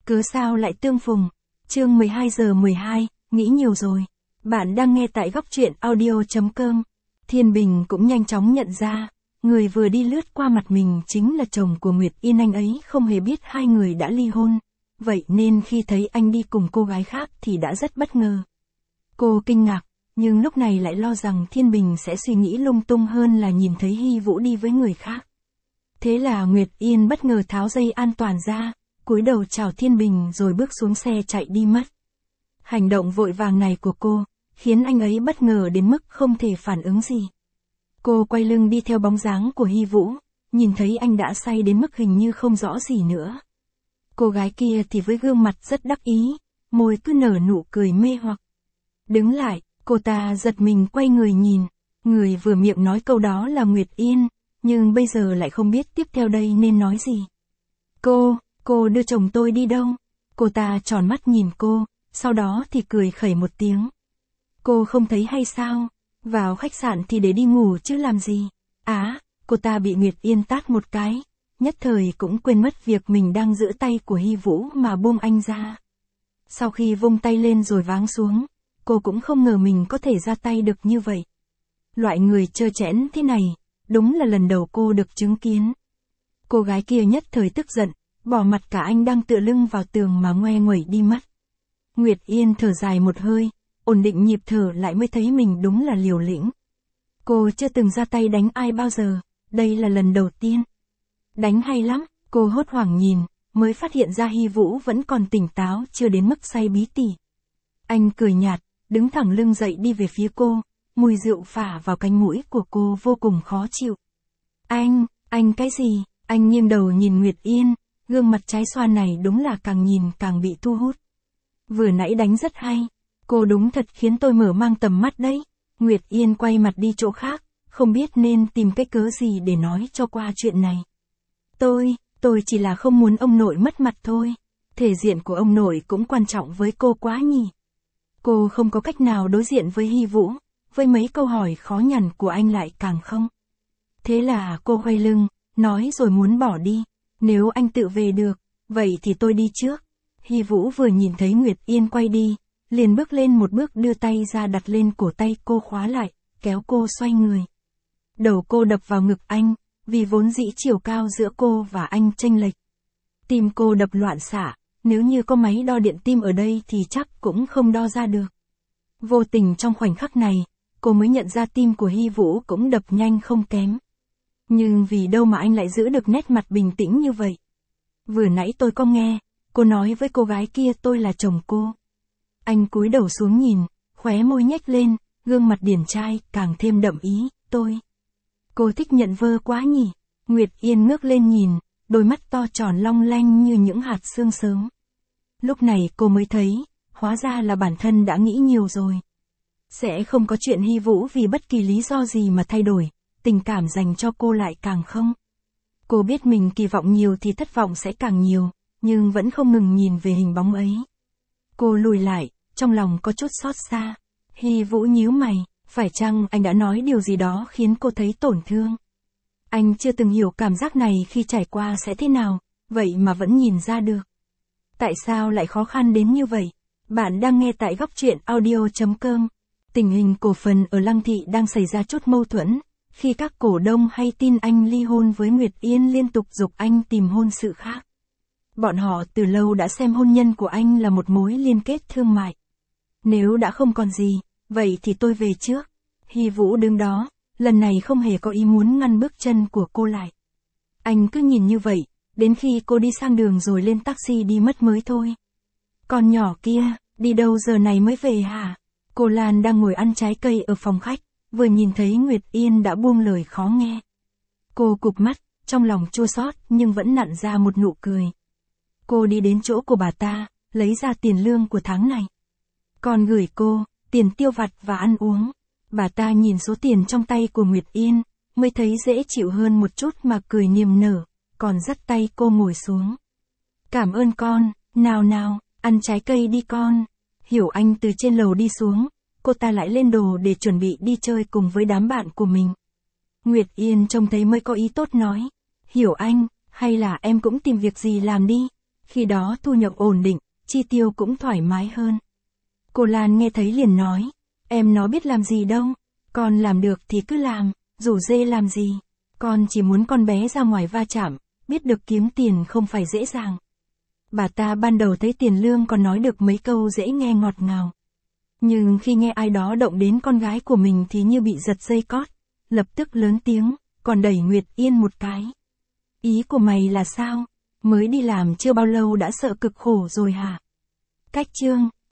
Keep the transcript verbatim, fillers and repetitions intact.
cớ sao lại tương phùng. Chương mười hai giờ mười hai, nghĩ nhiều rồi. Bạn đang nghe tại góc truyện audio chấm com. Thiên Bình cũng nhanh chóng nhận ra, người vừa đi lướt qua mặt mình chính là chồng của Nguyệt Yên. Anh ấy không hề biết hai người đã ly hôn, vậy nên khi thấy anh đi cùng cô gái khác thì đã rất bất ngờ. Cô kinh ngạc, nhưng lúc này lại lo rằng Thiên Bình sẽ suy nghĩ lung tung hơn là nhìn thấy Hy Vũ đi với người khác. Thế là Nguyệt Yên bất ngờ tháo dây an toàn ra, cúi đầu chào Thiên Bình rồi bước xuống xe chạy đi mất. Hành động vội vàng này của cô khiến anh ấy bất ngờ đến mức không thể phản ứng gì. Cô quay lưng đi theo bóng dáng của Hy Vũ, nhìn thấy anh đã say đến mức hình như không rõ gì nữa. Cô gái kia thì với gương mặt rất đắc ý, môi cứ nở nụ cười mê hoặc. Đứng lại, cô ta giật mình quay người nhìn, người vừa miệng nói câu đó là Nguyệt Yên, nhưng bây giờ lại không biết tiếp theo đây nên nói gì. Cô, cô đưa chồng tôi đi đâu? Cô ta tròn mắt nhìn cô, sau đó thì cười khẩy một tiếng. Cô không thấy hay sao? Vào khách sạn thì để đi ngủ chứ làm gì? Á, à, cô ta bị Nguyệt Yên tát một cái, nhất thời cũng quên mất việc mình đang giữ tay của Hy Vũ mà buông anh ra. Sau khi vung tay lên rồi váng xuống, cô cũng không ngờ mình có thể ra tay được như vậy. Loại người trơ trẽn thế này, đúng là lần đầu cô được chứng kiến. Cô gái kia nhất thời tức giận, bỏ mặt cả anh đang tựa lưng vào tường mà ngoe nguẩy đi mất. Nguyệt Yên thở dài một hơi, ổn định nhịp thở lại mới thấy mình đúng là liều lĩnh. Cô chưa từng ra tay đánh ai bao giờ, đây là lần đầu tiên. Đánh hay lắm, cô hốt hoảng nhìn, mới phát hiện ra Hy Vũ vẫn còn tỉnh táo chưa đến mức say bí tỉ. Anh cười nhạt, đứng thẳng lưng dậy đi về phía cô, mùi rượu phả vào cánh mũi của cô vô cùng khó chịu. Anh, anh cái gì? Anh nghiêng đầu nhìn Nguyệt Yên, gương mặt trái xoan này đúng là càng nhìn càng bị thu hút. Vừa nãy đánh rất hay, cô đúng thật khiến tôi mở mang tầm mắt đấy. Nguyệt Yên quay mặt đi chỗ khác, không biết nên tìm cái cớ gì để nói cho qua chuyện này. Tôi, tôi chỉ là không muốn ông nội mất mặt thôi. Thể diện của ông nội cũng quan trọng với cô quá nhỉ. Cô không có cách nào đối diện với Hy Vũ, với mấy câu hỏi khó nhằn của anh lại càng không. Thế là cô quay lưng, nói rồi muốn bỏ đi. Nếu anh tự về được, vậy thì tôi đi trước. Hy Vũ vừa nhìn thấy Nguyệt Yên quay đi, liền bước lên một bước đưa tay ra đặt lên cổ tay cô khóa lại, kéo cô xoay người. Đầu cô đập vào ngực anh, vì vốn dĩ chiều cao giữa cô và anh chênh lệch. Tim cô đập loạn xạ, nếu như có máy đo điện tim ở đây thì chắc cũng không đo ra được. Vô tình trong khoảnh khắc này, cô mới nhận ra tim của Hy Vũ cũng đập nhanh không kém. Nhưng vì đâu mà anh lại giữ được nét mặt bình tĩnh như vậy? Vừa nãy tôi có nghe, cô nói với cô gái kia tôi là chồng cô. Anh cúi đầu xuống nhìn, khóe môi nhếch lên, gương mặt điển trai càng thêm đậm ý, tôi. Cô thích nhận vơ quá nhỉ? Nguyệt Yên ngước lên nhìn, đôi mắt to tròn long lanh như những hạt sương sớm. Lúc này cô mới thấy, hóa ra là bản thân đã nghĩ nhiều rồi. Sẽ không có chuyện Hy Vũ vì bất kỳ lý do gì mà thay đổi, tình cảm dành cho cô lại càng không. Cô biết mình kỳ vọng nhiều thì thất vọng sẽ càng nhiều, nhưng vẫn không ngừng nhìn về hình bóng ấy. Cô lùi lại, trong lòng có chút xót xa. Hy Vũ nhíu mày, phải chăng anh đã nói điều gì đó khiến cô thấy tổn thương? Anh chưa từng hiểu cảm giác này khi trải qua sẽ thế nào, vậy mà vẫn nhìn ra được. Tại sao lại khó khăn đến như vậy? Bạn đang nghe tại góc truyện audio chấm com. Tình hình cổ phần ở Lăng Thị đang xảy ra chút mâu thuẫn, khi các cổ đông hay tin anh ly hôn với Nguyệt Yên liên tục giục anh tìm hôn sự khác. Bọn họ từ lâu đã xem hôn nhân của anh là một mối liên kết thương mại. Nếu đã không còn gì, vậy thì tôi về trước. Hy Vũ đứng đó, lần này không hề có ý muốn ngăn bước chân của cô lại. Anh cứ nhìn như vậy, đến khi cô đi sang đường rồi lên taxi đi mất mới thôi. Con nhỏ kia, đi đâu giờ này mới về hả? Cô Lan đang ngồi ăn trái cây ở phòng khách, vừa nhìn thấy Nguyệt Yên đã buông lời khó nghe. Cô cụp mắt, trong lòng chua xót nhưng vẫn nặn ra một nụ cười. Cô đi đến chỗ của bà ta, lấy ra tiền lương của tháng này. Còn gửi cô, tiền tiêu vặt và ăn uống. Bà ta nhìn số tiền trong tay của Nguyệt Yên, mới thấy dễ chịu hơn một chút mà cười niềm nở, còn dắt tay cô ngồi xuống. Cảm ơn con, nào nào, ăn trái cây đi con. Hiểu Anh từ trên lầu đi xuống, cô ta lại lên đồ để chuẩn bị đi chơi cùng với đám bạn của mình. Nguyệt Yên trông thấy mới có ý tốt nói, Hiểu Anh, hay là em cũng tìm việc gì làm đi. Khi đó thu nhập ổn định, chi tiêu cũng thoải mái hơn. Cô Lan nghe thấy liền nói, em nó biết làm gì đâu, con làm được thì cứ làm, rủ rê làm gì, con chỉ muốn con bé ra ngoài va chạm, biết được kiếm tiền không phải dễ dàng. Bà ta ban đầu thấy tiền lương còn nói được mấy câu dễ nghe ngọt ngào. Nhưng khi nghe ai đó động đến con gái của mình thì như bị giật dây cót, lập tức lớn tiếng, còn đẩy Nguyệt Yên một cái. Ý của mày là sao? Mới đi làm chưa bao lâu đã sợ cực khổ rồi hả? Cách chương